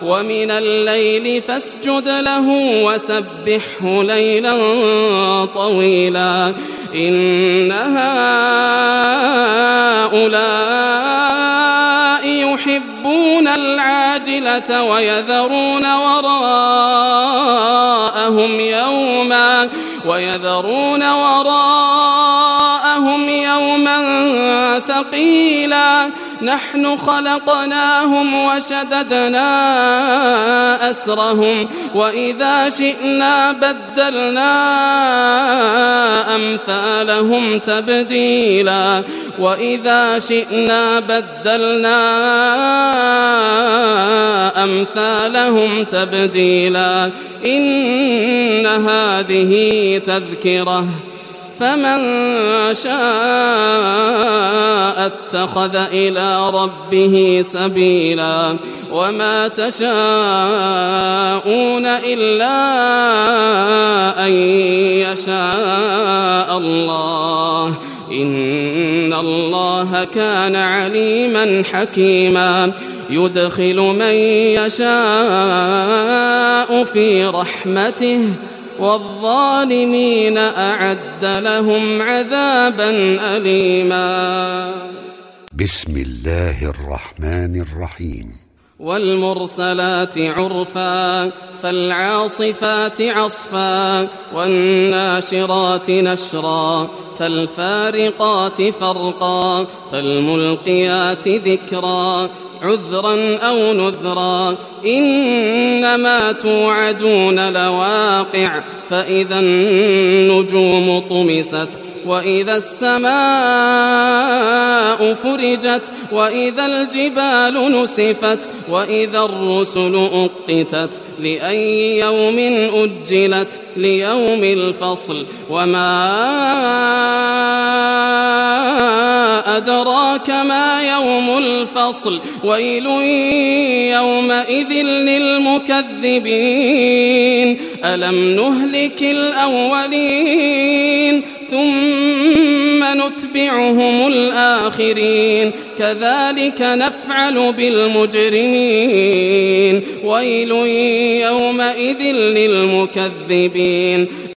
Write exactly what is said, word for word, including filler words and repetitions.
ومن الليل فاسجد له وسبحه ليلا طويلا إن هؤلاء يحبون العاجلة ويذرون وراءهم يوما ويذرون وراءهم يوما ثقيلا نحن خلقناهم وشددنا أسرهم وإذا شئنا بدلنا أمثالهم تبديلا وإذا شئنا بدلنا أمثالهم تبديلا إن هذه تذكرة فمن شاء اتخذ إلى ربه سبيلا وما تشاءون إلا أن يشاء الله إن الله كان عليما حكيما يدخل من يشاء في رحمته والظالمين أعد لهم عذابا أليما. بسم الله الرحمن الرحيم. والمرسلات عرفا فالعاصفات عصفا والناشرات نشرا فالفارقات فرقا فالملقيات ذكرا عذرا أو نذرا إنما توعدون لواقع فإذا النجوم طمست وإذا السماء فرجت وإذا الجبال نسفت وإذا الرسل أقتت لأي يوم أجلت ليوم الفصل وما أدراك ما يوم الفصل ويل يومئذ للمكذبين ألم نهلك الأولين ثم نتبعهم الآخرين كذلك نفعل بالمجرمين ويل يومئذ للمكذبين